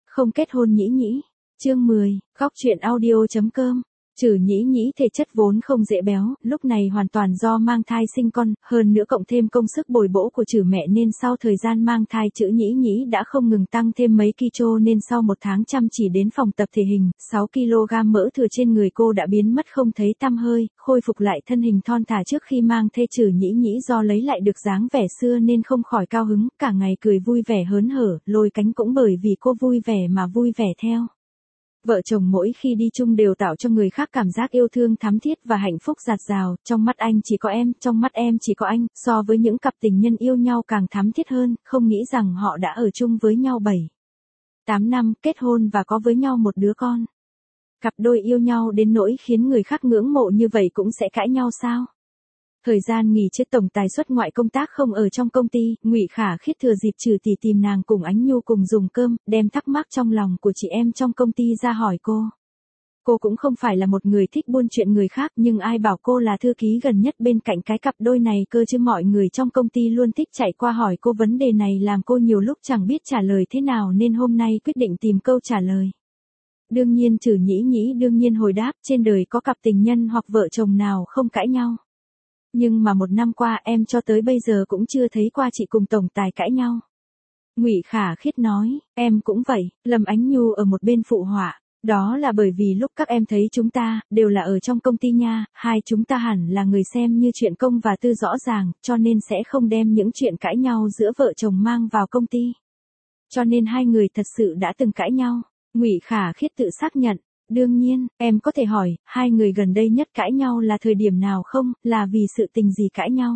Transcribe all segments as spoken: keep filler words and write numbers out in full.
Không kết hôn nhĩ nhĩ. Chương mười, góc truyện audio chấm com. Trừ nhĩ nhĩ thể chất vốn không dễ béo, lúc này hoàn toàn do mang thai sinh con, hơn nữa cộng thêm công sức bồi bổ của trừ mẹ nên sau thời gian mang thai chữ nhĩ nhĩ đã không ngừng tăng thêm mấy kilo nên sau một tháng chăm chỉ đến phòng tập thể hình, sáu ki lô gam mỡ thừa trên người cô đã biến mất không thấy tăm hơi, khôi phục lại thân hình thon thả trước khi mang thai. Trừ nhĩ nhĩ do lấy lại được dáng vẻ xưa nên không khỏi cao hứng, cả ngày cười vui vẻ hớn hở, lôi cánh cũng bởi vì cô vui vẻ mà vui vẻ theo. Vợ chồng mỗi khi đi chung đều tạo cho người khác cảm giác yêu thương thắm thiết và hạnh phúc dạt dào, trong mắt anh chỉ có em, trong mắt em chỉ có anh, so với những cặp tình nhân yêu nhau càng thắm thiết hơn, không nghĩ rằng họ đã ở chung với nhau bảy, tám năm, kết hôn và có với nhau một đứa con. Cặp đôi yêu nhau đến nỗi khiến người khác ngưỡng mộ như vậy cũng sẽ cãi nhau sao? Thời gian nghỉ trước tổng tài xuất ngoại công tác không ở trong công ty, Ngụy Khả Khiết thừa dịp Trừ tỷ tìm nàng cùng Ánh Nhu cùng dùng cơm, đem thắc mắc trong lòng của chị em trong công ty ra hỏi cô. Cô cũng không phải là một người thích buôn chuyện người khác, nhưng ai bảo cô là thư ký gần nhất bên cạnh cái cặp đôi này cơ chứ, mọi người trong công ty luôn thích chạy qua hỏi cô vấn đề này làm cô nhiều lúc chẳng biết trả lời thế nào nên hôm nay quyết định tìm câu trả lời. Đương nhiên Trừ nhĩ nhĩ đương nhiên hồi đáp, trên đời có cặp tình nhân hoặc vợ chồng nào không cãi nhau. Nhưng mà một năm qua em cho tới bây giờ cũng chưa thấy qua chị cùng tổng tài cãi nhau. Ngụy Khả Khiết nói, em cũng vậy, Lâm Ánh Nhu ở một bên phụ họa, đó là bởi vì lúc các em thấy chúng ta, đều là ở trong công ty nha, hai chúng ta hẳn là người xem như chuyện công và tư rõ ràng, cho nên sẽ không đem những chuyện cãi nhau giữa vợ chồng mang vào công ty. Cho nên hai người thật sự đã từng cãi nhau, Ngụy Khả Khiết tự xác nhận. Đương nhiên, em có thể hỏi, hai người gần đây nhất cãi nhau là thời điểm nào không, là vì sự tình gì cãi nhau?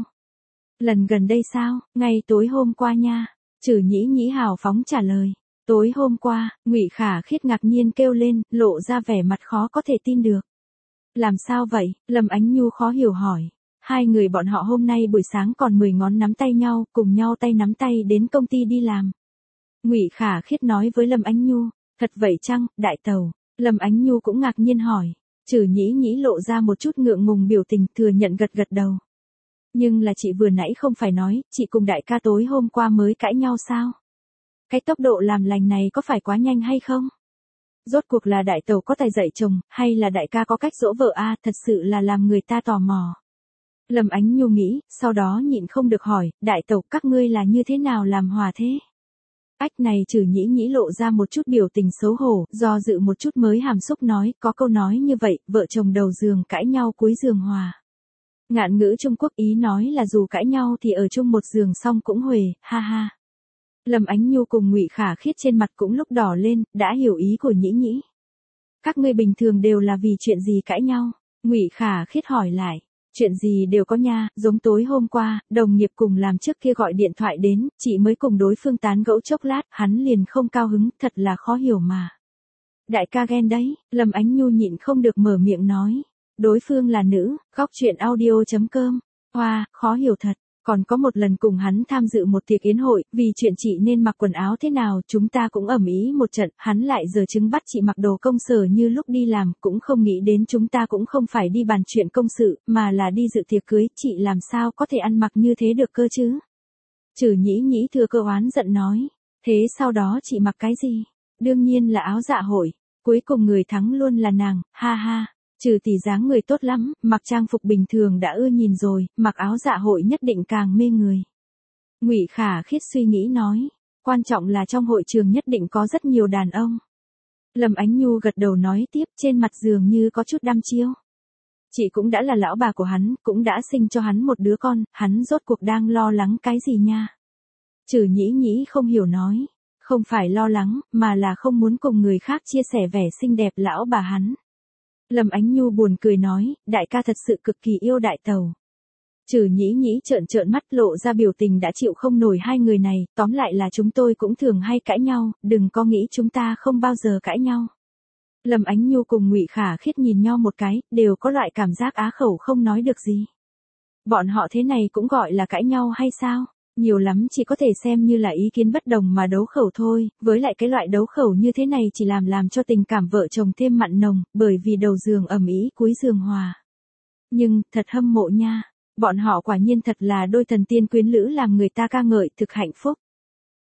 Lần gần đây sao, ngay tối hôm qua nha, Trừ nhĩ nhĩ hào phóng trả lời. Tối hôm qua, Ngụy Khả Khiết ngạc nhiên kêu lên, lộ ra vẻ mặt khó có thể tin được. Làm sao vậy, Lâm Ánh Nhu khó hiểu hỏi. Hai người bọn họ hôm nay buổi sáng còn mười ngón nắm tay nhau, cùng nhau tay nắm tay đến công ty đi làm. Ngụy Khả Khiết nói với Lâm Ánh Nhu, thật vậy chăng, đại tàu? Lâm Ánh Nhu cũng ngạc nhiên hỏi, Trừ nhĩ nhĩ lộ ra một chút ngượng ngùng biểu tình, thừa nhận gật gật đầu. Nhưng là chị vừa nãy không phải nói, chị cùng đại ca tối hôm qua mới cãi nhau sao? Cái tốc độ làm lành này có phải quá nhanh hay không? Rốt cuộc là đại tàu có tài dạy chồng, hay là đại ca có cách dỗ vợ a, à, thật sự là làm người ta tò mò. Lâm Ánh Nhu nghĩ, sau đó nhịn không được hỏi, đại tàu các ngươi là như thế nào làm hòa thế? Ách này Trừ nhĩ nhĩ lộ ra một chút biểu tình xấu hổ, do dự một chút mới hàm xúc nói, có câu nói như vậy, vợ chồng đầu giường cãi nhau cuối giường hòa. Ngạn ngữ Trung Quốc ý nói là dù cãi nhau thì ở chung một giường xong cũng huề, ha ha. Lâm Ánh Nhu cùng Ngụy Khả Khiết trên mặt cũng lúc đỏ lên, đã hiểu ý của nhĩ nhĩ. Các ngươi bình thường đều là vì chuyện gì cãi nhau? Ngụy Khả Khiết hỏi lại. Chuyện gì đều có nha, giống tối hôm qua, đồng nghiệp cùng làm trước kia gọi điện thoại đến, chị mới cùng đối phương tán gẫu chốc lát, hắn liền không cao hứng, thật là khó hiểu mà. Đại ca ghen đấy, Lâm Ánh Nhu nhịn không được mở miệng nói. Đối phương là nữ, góc truyện audio chấm com. Hoa, khó hiểu thật. Còn có một lần cùng hắn tham dự một tiệc yến hội, vì chuyện chị nên mặc quần áo thế nào, chúng ta cũng ầm ĩ một trận, hắn lại giở chứng bắt chị mặc đồ công sở như lúc đi làm, cũng không nghĩ đến chúng ta cũng không phải đi bàn chuyện công sự, mà là đi dự tiệc cưới, chị làm sao có thể ăn mặc như thế được cơ chứ? Trừ nhĩ nhĩ thừa cơ oán giận nói, thế sau đó chị mặc cái gì? Đương nhiên là áo dạ hội, cuối cùng người thắng luôn là nàng, ha ha. Trừ tỷ dáng người tốt lắm, mặc trang phục bình thường đã ưa nhìn rồi, mặc áo dạ hội nhất định càng mê người. Ngụy Khả Khiết suy nghĩ nói, quan trọng là trong hội trường nhất định có rất nhiều đàn ông. Lâm Ánh Nhu gật đầu nói tiếp, trên mặt dường như có chút đăm chiêu. Chị cũng đã là lão bà của hắn, cũng đã sinh cho hắn một đứa con, hắn rốt cuộc đang lo lắng cái gì nha? Trừ nhĩ nhĩ không hiểu nói, không phải lo lắng, mà là không muốn cùng người khác chia sẻ vẻ xinh đẹp lão bà hắn. Lâm Ánh Nhu buồn cười nói, đại ca thật sự cực kỳ yêu đại tàu. Trừ nhĩ nhĩ trợn trợn mắt lộ ra biểu tình đã chịu không nổi hai người này, tóm lại là chúng tôi cũng thường hay cãi nhau, đừng có nghĩ chúng ta không bao giờ cãi nhau. Lâm Ánh Nhu cùng Ngụy Khả Khiết nhìn nhau một cái, đều có loại cảm giác á khẩu không nói được gì. Bọn họ thế này cũng gọi là cãi nhau hay sao? Nhiều lắm chỉ có thể xem như là ý kiến bất đồng mà đấu khẩu thôi, với lại cái loại đấu khẩu như thế này chỉ làm làm cho tình cảm vợ chồng thêm mặn nồng, bởi vì đầu giường ầm ĩ cuối giường hòa. Nhưng, thật hâm mộ nha, bọn họ quả nhiên thật là đôi thần tiên quyến lữ làm người ta ca ngợi thực hạnh phúc.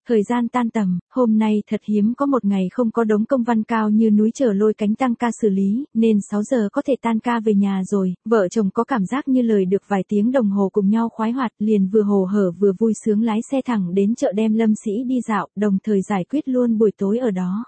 Thời gian tan tầm, hôm nay thật hiếm có một ngày không có đống công văn cao như núi chờ lôi cánh tăng ca xử lý, nên sáu giờ có thể tan ca về nhà rồi, vợ chồng có cảm giác như lời được vài tiếng đồng hồ cùng nhau khoái hoạt, liền vừa hồ hởi vừa vui sướng lái xe thẳng đến chợ đem Lâm Sĩ đi dạo, đồng thời giải quyết luôn buổi tối ở đó.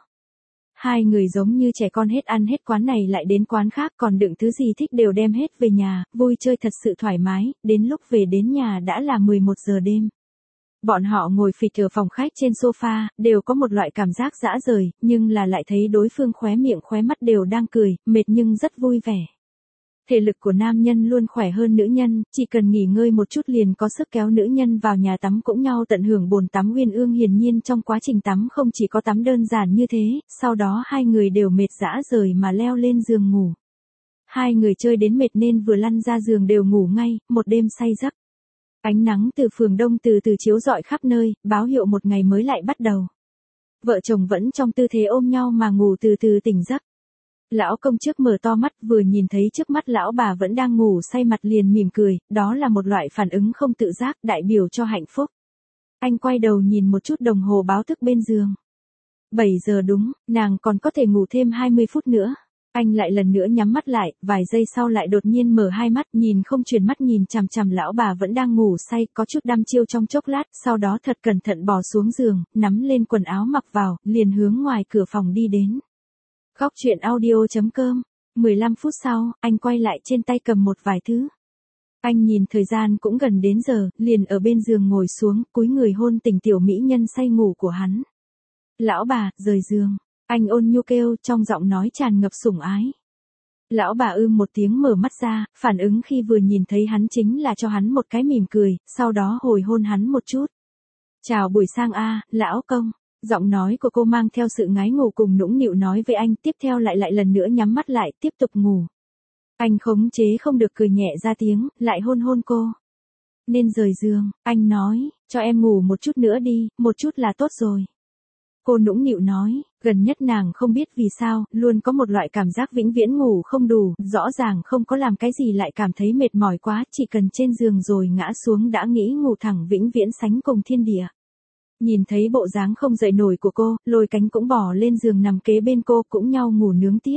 Hai người giống như trẻ con hết ăn hết quán này lại đến quán khác, còn đựng thứ gì thích đều đem hết về nhà, vui chơi thật sự thoải mái, đến lúc về đến nhà đã là mười một giờ đêm. Bọn họ ngồi phịch ở phòng khách trên sofa, đều có một loại cảm giác dã rời, nhưng là lại thấy đối phương khóe miệng khóe mắt đều đang cười, mệt nhưng rất vui vẻ. Thể lực của nam nhân luôn khỏe hơn nữ nhân, chỉ cần nghỉ ngơi một chút liền có sức kéo nữ nhân vào nhà tắm cũng nhau tận hưởng bồn tắm uyên ương. Hiển nhiên trong quá trình tắm không chỉ có tắm đơn giản như thế, sau đó hai người đều mệt dã rời mà leo lên giường ngủ. Hai người chơi đến mệt nên vừa lăn ra giường đều ngủ ngay, một đêm say giấc. Ánh nắng từ phường đông từ từ chiếu rọi khắp nơi, báo hiệu một ngày mới lại bắt đầu. Vợ chồng vẫn trong tư thế ôm nhau mà ngủ từ từ tỉnh giấc. Lão công trước mở to mắt vừa nhìn thấy trước mắt lão bà vẫn đang ngủ say mặt liền mỉm cười, đó là một loại phản ứng không tự giác đại biểu cho hạnh phúc. Anh quay đầu nhìn một chút đồng hồ báo thức bên giường. bảy giờ đúng, nàng còn có thể ngủ thêm hai mươi phút nữa. Anh lại lần nữa nhắm mắt lại, vài giây sau lại đột nhiên mở hai mắt nhìn không chuyển mắt nhìn chằm chằm lão bà vẫn đang ngủ say, có chút đăm chiêu trong chốc lát, sau đó thật cẩn thận bò xuống giường, nắm lên quần áo mặc vào, liền hướng ngoài cửa phòng đi đến. Góc truyện audio chấm com. mười lăm phút sau, anh quay lại trên tay cầm một vài thứ. Anh nhìn thời gian cũng gần đến giờ, liền ở bên giường ngồi xuống, cúi người hôn tình tiểu mỹ nhân say ngủ của hắn. Lão bà, rời giường. Anh ôn nhu kêu trong giọng nói tràn ngập sủng ái. Lão bà ưm một tiếng mở mắt ra, phản ứng khi vừa nhìn thấy hắn chính là cho hắn một cái mỉm cười, sau đó hồi hôn hắn một chút. Chào buổi sang a, lão công. Giọng nói của cô mang theo sự ngái ngủ cùng nũng nịu nói với anh, tiếp theo lại lại lần nữa nhắm mắt lại, tiếp tục ngủ. Anh khống chế không được cười nhẹ ra tiếng, lại hôn hôn cô. Nên rời giường, anh nói, cho em ngủ một chút nữa đi, một chút là tốt rồi. Cô nũng nịu nói, gần nhất nàng không biết vì sao, luôn có một loại cảm giác vĩnh viễn ngủ không đủ, rõ ràng không có làm cái gì lại cảm thấy mệt mỏi quá, chỉ cần trên giường rồi ngã xuống đã nghĩ ngủ thẳng vĩnh viễn sánh cùng thiên địa. Nhìn thấy bộ dáng không dậy nổi của cô, lôi cánh cũng bỏ lên giường nằm kế bên cô cũng nhau ngủ nướng tiếp.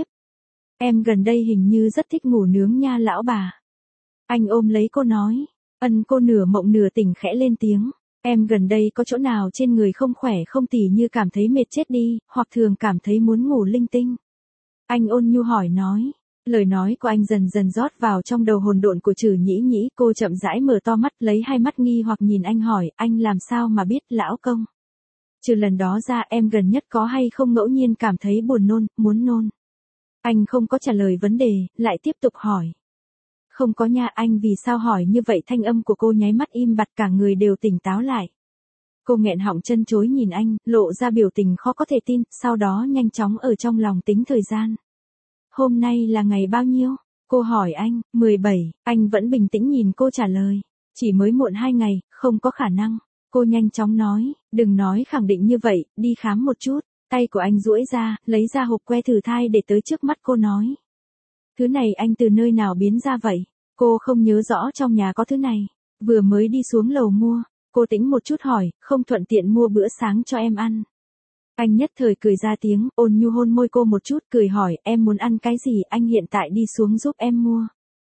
Em gần đây hình như rất thích ngủ nướng nha lão bà. Anh ôm lấy cô nói, ân cô nửa mộng nửa tỉnh khẽ lên tiếng. Em gần đây có chỗ nào trên người không khỏe không tỉ như cảm thấy mệt chết đi, hoặc thường cảm thấy muốn ngủ linh tinh. Anh ôn nhu hỏi nói. Lời nói của anh dần dần rót vào trong đầu hồn độn của Trử Nhĩ Nhĩ, cô chậm rãi mở to mắt lấy hai mắt nghi hoặc nhìn anh hỏi, anh làm sao mà biết lão công. Trừ lần đó ra em gần nhất có hay không ngẫu nhiên cảm thấy buồn nôn, muốn nôn. Anh không có trả lời vấn đề, lại tiếp tục hỏi. Không có nha, anh vì sao hỏi như vậy? Thanh âm của cô nháy mắt im bặt, cả người đều tỉnh táo lại. Cô nghẹn họng chân chối nhìn anh, lộ ra biểu tình khó có thể tin, sau đó nhanh chóng ở trong lòng tính thời gian. Hôm nay là ngày bao nhiêu? Cô hỏi anh, mười bảy, anh vẫn bình tĩnh nhìn cô trả lời. Chỉ mới muộn hai ngày, không có khả năng. Cô nhanh chóng nói, đừng nói khẳng định như vậy, đi khám một chút. Tay của anh duỗi ra, lấy ra hộp que thử thai để tới trước mắt cô nói. Thứ này anh từ nơi nào biến ra vậy? Cô không nhớ rõ trong nhà có thứ này. Vừa mới đi xuống lầu mua. Cô tĩnh một chút hỏi, không thuận tiện mua bữa sáng cho em ăn. Anh nhất thời cười ra tiếng, ôn nhu hôn môi cô một chút, cười hỏi, em muốn ăn cái gì, anh hiện tại đi xuống giúp em mua.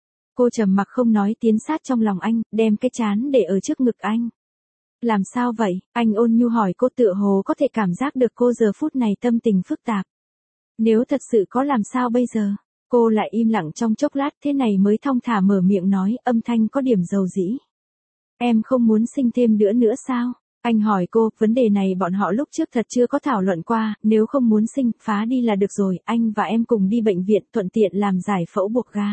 Cô trầm mặc không nói, tiến sát trong lòng anh, đem cái trán để ở trước ngực anh. Làm sao vậy? Anh ôn nhu hỏi cô, tựa hồ có thể cảm giác được cô giờ phút này tâm tình phức tạp. Nếu thật sự có làm sao bây giờ? Cô lại im lặng trong chốc lát, thế này mới thong thả mở miệng nói, âm thanh có điểm dầu dĩ. Em không muốn sinh thêm đứa nữa sao? Anh hỏi cô, vấn đề này bọn họ lúc trước thật chưa có thảo luận qua, nếu không muốn sinh, phá đi là được rồi, anh và em cùng đi bệnh viện, thuận tiện làm giải phẫu buộc ga.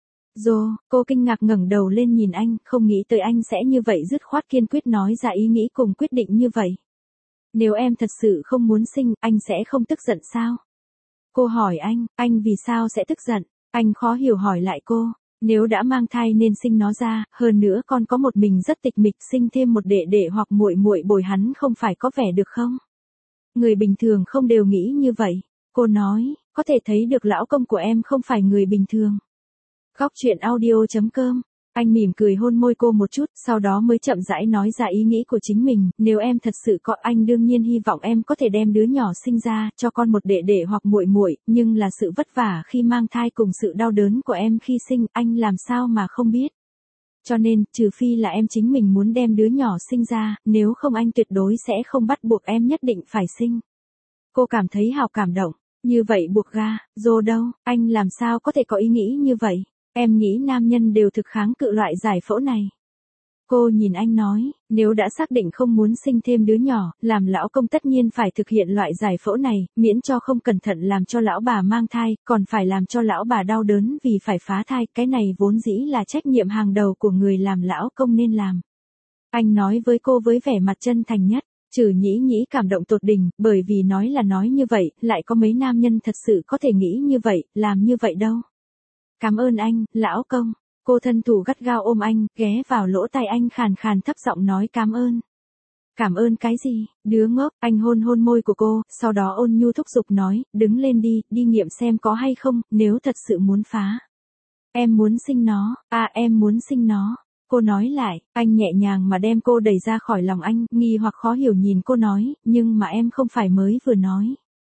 Dô, cô kinh ngạc ngẩng đầu lên nhìn anh, không nghĩ tới anh sẽ như vậy dứt khoát kiên quyết nói ra ý nghĩ cùng quyết định như vậy. Nếu em thật sự không muốn sinh, anh sẽ không tức giận sao? Cô hỏi anh, anh vì sao sẽ tức giận? Anh khó hiểu hỏi lại cô. Nếu đã mang thai nên sinh nó ra, hơn nữa con có một mình rất tịch mịch, sinh thêm một đệ đệ hoặc muội muội bồi hắn không phải có vẻ được không? Người bình thường không đều nghĩ như vậy. Cô nói, có thể thấy được lão công của em không phải người bình thường. Góc truyện audio chấm com Anh mỉm cười hôn môi cô một chút, sau đó mới chậm rãi nói ra ý nghĩ của chính mình, nếu em thật sự có anh đương nhiên hy vọng em có thể đem đứa nhỏ sinh ra, cho con một đệ đệ hoặc muội muội, nhưng là sự vất vả khi mang thai cùng sự đau đớn của em khi sinh, anh làm sao mà không biết. Cho nên, trừ phi là em chính mình muốn đem đứa nhỏ sinh ra, nếu không anh tuyệt đối sẽ không bắt buộc em nhất định phải sinh. Cô cảm thấy hào cảm động, như vậy buộc ga, dô đâu, anh làm sao có thể có ý nghĩ như vậy. Em nghĩ nam nhân đều thực kháng cự loại giải phẫu này. Cô nhìn anh nói, nếu đã xác định không muốn sinh thêm đứa nhỏ, làm lão công tất nhiên phải thực hiện loại giải phẫu này, miễn cho không cẩn thận làm cho lão bà mang thai, còn phải làm cho lão bà đau đớn vì phải phá thai, cái này vốn dĩ là trách nhiệm hàng đầu của người làm lão công nên làm. Anh nói với cô với vẻ mặt chân thành nhất, Trừ Nhĩ Nhĩ cảm động tột đỉnh, bởi vì nói là nói như vậy, lại có mấy nam nhân thật sự có thể nghĩ như vậy, làm như vậy đâu. Cảm ơn anh, lão công. Cô thân thủ gắt gao ôm anh, ghé vào lỗ tai anh khàn khàn thấp giọng nói cảm ơn. Cảm ơn cái gì, đứa ngốc, anh hôn hôn môi của cô, sau đó ôn nhu thúc giục nói, đứng lên đi, đi nghiệm xem có hay không, nếu thật sự muốn phá. Em muốn sinh nó, à em muốn sinh nó. Cô nói lại, anh nhẹ nhàng mà đem cô đẩy ra khỏi lòng anh, nghi hoặc khó hiểu nhìn cô nói, nhưng mà em không phải mới vừa nói.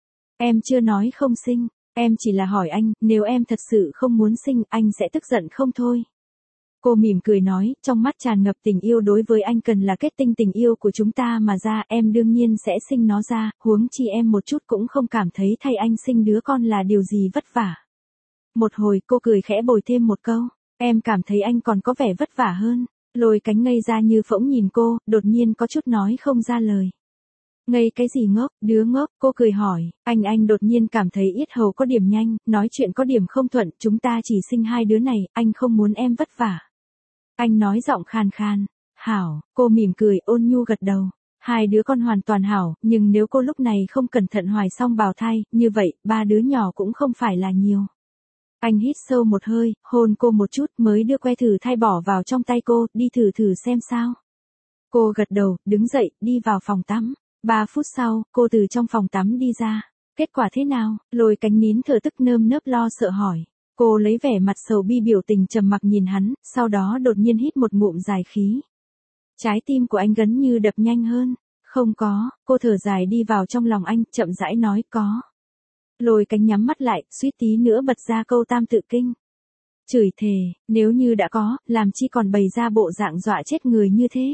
Em chưa nói không sinh. Em chỉ là hỏi anh, nếu em thật sự không muốn sinh, anh sẽ tức giận không thôi. Cô mỉm cười nói, trong mắt tràn ngập tình yêu đối với anh cần là kết tinh tình yêu của chúng ta mà ra, em đương nhiên sẽ sinh nó ra, huống chi em một chút cũng không cảm thấy thay anh sinh đứa con là điều gì vất vả. Một hồi cô cười khẽ bồi thêm một câu, em cảm thấy anh còn có vẻ vất vả hơn, Lôi Cánh ngây ra như phỗng nhìn cô, đột nhiên có chút nói không ra lời. Ngây cái gì ngốc, đứa ngốc, cô cười hỏi, anh anh đột nhiên cảm thấy yết hầu có điểm nhanh, nói chuyện có điểm không thuận, chúng ta chỉ sinh hai đứa này, anh không muốn em vất vả. Anh nói giọng khàn khàn, hảo, cô mỉm cười ôn nhu gật đầu, hai đứa con hoàn toàn hảo, nhưng nếu cô lúc này không cẩn thận hoài xong bào thai, như vậy, ba đứa nhỏ cũng không phải là nhiều. Anh hít sâu một hơi, hôn cô một chút mới đưa que thử thai bỏ vào trong tay cô, đi thử thử xem sao. Cô gật đầu, đứng dậy, đi vào phòng tắm. Ba phút sau, cô từ trong phòng tắm đi ra. Kết quả thế nào? Lôi Cánh nín thở tức nơm nớp lo sợ hỏi. Cô lấy vẻ mặt sầu bi biểu tình trầm mặc nhìn hắn, sau đó đột nhiên hít một ngụm dài khí. Trái tim của anh gần như đập nhanh hơn. Không có, cô thở dài đi vào trong lòng anh, chậm rãi nói có. Lôi Cánh nhắm mắt lại, suýt tí nữa bật ra câu tam tự kinh. Chửi thề, nếu như đã có, làm chi còn bày ra bộ dạng dọa chết người như thế.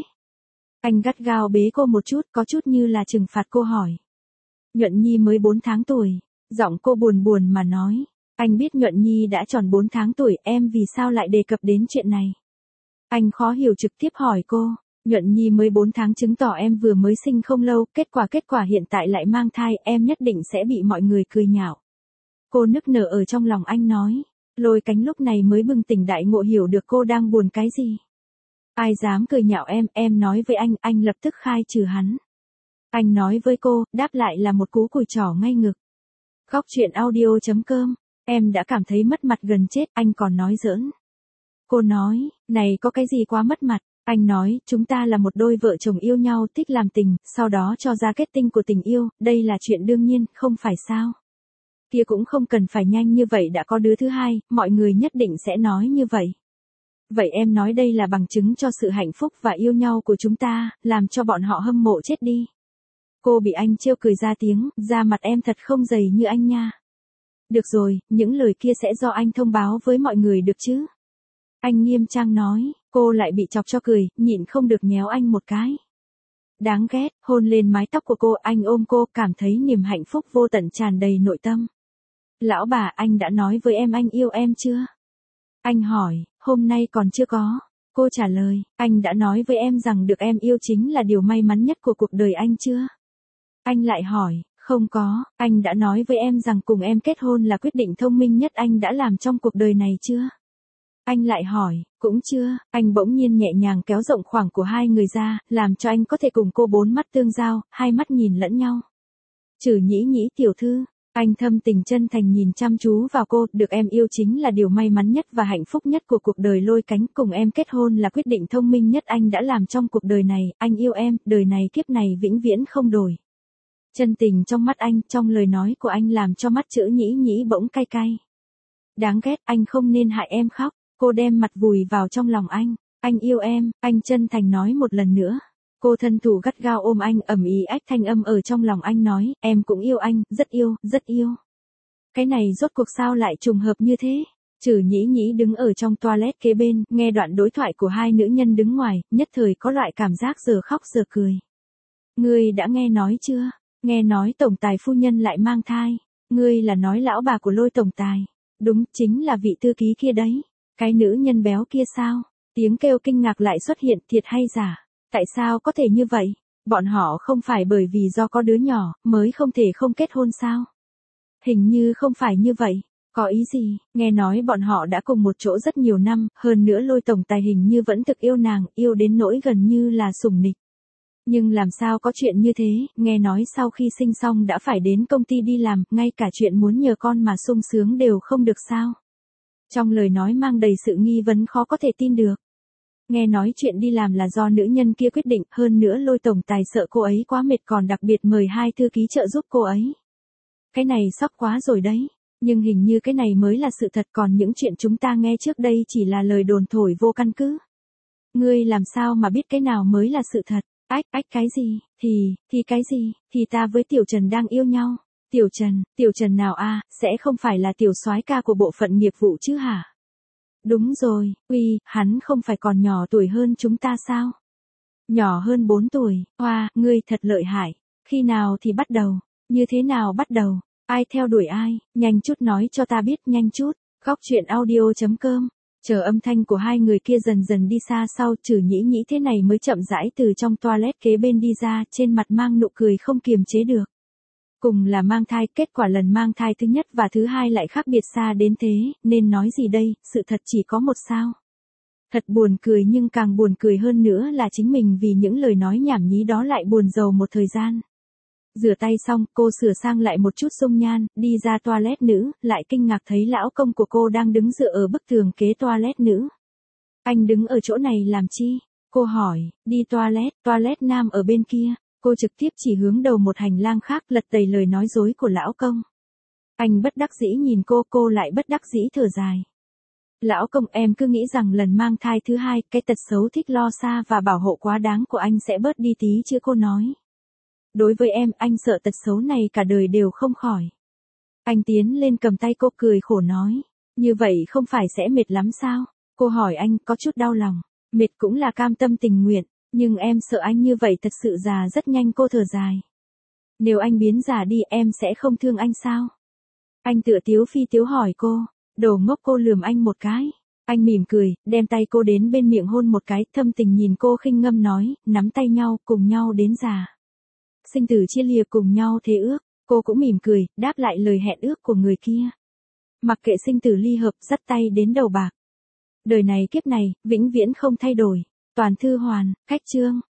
Anh gắt gao bế cô một chút, có chút như là trừng phạt cô hỏi. Nhuận Nhi mới bốn tháng tuổi, giọng cô buồn buồn mà nói. Anh biết Nhuận Nhi đã tròn bốn tháng tuổi, em vì sao lại đề cập đến chuyện này? Anh khó hiểu trực tiếp hỏi cô. Nhuận Nhi mới bốn tháng chứng tỏ em vừa mới sinh không lâu, kết quả kết quả hiện tại lại mang thai, em nhất định sẽ bị mọi người cười nhạo. Cô nức nở ở trong lòng anh nói. Lôi Cánh lúc này mới bừng tỉnh đại ngộ hiểu được cô đang buồn cái gì. Ai dám cười nhạo em, em nói với anh, anh lập tức khai trừ hắn. Anh nói với cô, đáp lại là một cú cùi trỏ ngay ngực. Góc truyện audio chấm com, em đã cảm thấy mất mặt gần chết, anh còn nói giỡn. Cô nói, này có cái gì quá mất mặt, anh nói, chúng ta là một đôi vợ chồng yêu nhau thích làm tình, sau đó cho ra kết tinh của tình yêu, đây là chuyện đương nhiên, không phải sao. Kia cũng không cần phải nhanh như vậy đã có đứa thứ hai, mọi người nhất định sẽ nói như vậy. Vậy em nói đây là bằng chứng cho sự hạnh phúc và yêu nhau của chúng ta, làm cho bọn họ hâm mộ chết đi. Cô bị anh trêu cười ra tiếng, da mặt em thật không dày như anh nha. Được rồi, những lời kia sẽ do anh thông báo với mọi người được chứ. Anh nghiêm trang nói, cô lại bị chọc cho cười, nhịn không được nhéo anh một cái. Đáng ghét, hôn lên mái tóc của cô, anh ôm cô, cảm thấy niềm hạnh phúc vô tận tràn đầy nội tâm. Lão bà, anh đã nói với em anh yêu em chưa? Anh hỏi, hôm nay còn chưa có. Cô trả lời, anh đã nói với em rằng được em yêu chính là điều may mắn nhất của cuộc đời anh chưa? Anh lại hỏi, không có, anh đã nói với em rằng cùng em kết hôn là quyết định thông minh nhất anh đã làm trong cuộc đời này chưa? Anh lại hỏi, cũng chưa, anh bỗng nhiên nhẹ nhàng kéo rộng khoảng của hai người ra, làm cho anh có thể cùng cô bốn mắt tương giao, hai mắt nhìn lẫn nhau. Trừ Nhĩ Nhĩ tiểu thư. Anh thâm tình chân thành nhìn chăm chú vào cô, được em yêu chính là điều may mắn nhất và hạnh phúc nhất của cuộc đời. Lôi Cánh, cùng em kết hôn là quyết định thông minh nhất anh đã làm trong cuộc đời này, anh yêu em, đời này kiếp này vĩnh viễn không đổi. Chân tình trong mắt anh, trong lời nói của anh làm cho mắt chữ Nhĩ Nhĩ bỗng cay cay. Đáng ghét, anh không nên hại em khóc, Cô đem mặt vùi vào trong lòng anh. Anh yêu em, anh chân thành nói một lần nữa. Cô thân thủ gắt gao ôm anh, ầm ĩ ách thanh âm ở trong lòng anh nói, em cũng yêu anh, rất yêu, rất yêu. Cái này rốt cuộc sao lại trùng hợp như thế? Trử Nhĩ Nhĩ đứng ở trong toilet kế bên, nghe đoạn đối thoại của hai nữ nhân đứng ngoài, nhất thời có loại cảm giác giờ khóc giờ cười. Ngươi đã nghe nói chưa? Nghe nói tổng tài phu nhân lại mang thai. Ngươi là nói lão bà của Lôi tổng tài. Đúng, chính là vị thư ký kia đấy. Cái nữ nhân béo kia sao? Tiếng kêu kinh ngạc lại xuất hiện, thiệt hay giả? Tại sao có thể như vậy? Bọn họ không phải bởi vì do có đứa nhỏ, mới không thể không kết hôn sao? Hình như không phải như vậy. Có ý gì? Nghe nói bọn họ đã cùng một chỗ rất nhiều năm, hơn nữa Lôi tổng tài hình như vẫn thực yêu nàng, yêu đến nỗi gần như là sủng nịch. Nhưng làm sao có chuyện như thế, nghe nói sau khi sinh xong đã phải đến công ty đi làm, ngay cả chuyện muốn nhờ con mà sung sướng đều không được sao? Trong lời nói mang đầy sự nghi vấn khó có thể tin được. Nghe nói chuyện đi làm là do nữ nhân kia quyết định, hơn nữa Lôi tổng tài sợ cô ấy quá mệt còn đặc biệt mời hai thư ký trợ giúp cô ấy. Cái này sốc quá rồi đấy, nhưng hình như cái này mới là sự thật, còn những chuyện chúng ta nghe trước đây chỉ là lời đồn thổi vô căn cứ. Ngươi làm sao mà biết cái nào mới là sự thật? Ách, ách cái gì? Thì, thì cái gì? Thì ta với Tiểu Trần đang yêu nhau. Tiểu Trần, Tiểu Trần nào a, sẽ không phải là tiểu soái ca của bộ phận nghiệp vụ chứ hả? Đúng rồi, uy, hắn không phải còn nhỏ tuổi hơn chúng ta sao? Nhỏ hơn bốn tuổi, hoa, ngươi thật lợi hại. Khi nào thì bắt đầu? Như thế nào bắt đầu? Ai theo đuổi ai? Nhanh chút nói cho ta biết, nhanh chút. Góc truyện audio chấm com. Chờ âm thanh của hai người kia dần dần đi xa sau, Trử Nhĩ Nhĩ thế này mới chậm rãi từ trong toilet kế bên đi ra, trên mặt mang nụ cười không kiềm chế được. Cùng là mang thai, kết quả lần mang thai thứ nhất và thứ hai lại khác biệt xa đến thế, nên nói gì đây, sự thật chỉ có một sao. Thật buồn cười, nhưng càng buồn cười hơn nữa là chính mình vì những lời nói nhảm nhí đó lại buồn rầu một thời gian. Rửa tay xong, cô sửa sang lại một chút dung nhan, đi ra toilet nữ, lại kinh ngạc thấy lão công của cô đang đứng dựa ở bức tường kế toilet nữ. Anh đứng ở chỗ này làm chi? Cô hỏi, đi toilet, toilet nam ở bên kia. Cô trực tiếp chỉ hướng đầu một hành lang khác, lật tẩy lời nói dối của lão công. Anh bất đắc dĩ nhìn cô, cô lại bất đắc dĩ thở dài. Lão công, em cứ nghĩ rằng lần mang thai thứ hai, cái tật xấu thích lo xa và bảo hộ quá đáng của anh sẽ bớt đi tí chứ, cô nói. Đối với em, anh sợ tật xấu này cả đời đều không khỏi. Anh tiến lên cầm tay cô, cười khổ nói. Như vậy không phải sẽ mệt lắm sao? Cô hỏi anh, có chút đau lòng. Mệt cũng là cam tâm tình nguyện, nhưng em sợ anh như vậy thật sự già rất nhanh, cô thở dài. Nếu anh biến già đi, em sẽ không thương anh sao? Anh tựa tiếu phi tiếu hỏi cô. Đồ ngốc, cô lườm anh một cái. Anh mỉm cười, đem tay cô đến bên miệng hôn một cái, thâm tình nhìn cô khinh ngâm nói, nắm tay nhau, cùng nhau đến già. Sinh tử chia lìa cùng nhau thế ước. Cô cũng mỉm cười, đáp lại lời hẹn ước của người kia. Mặc kệ sinh tử ly hợp, dắt tay đến đầu bạc. Đời này kiếp này, vĩnh viễn không thay đổi. Toàn thư hoàn, cách chương.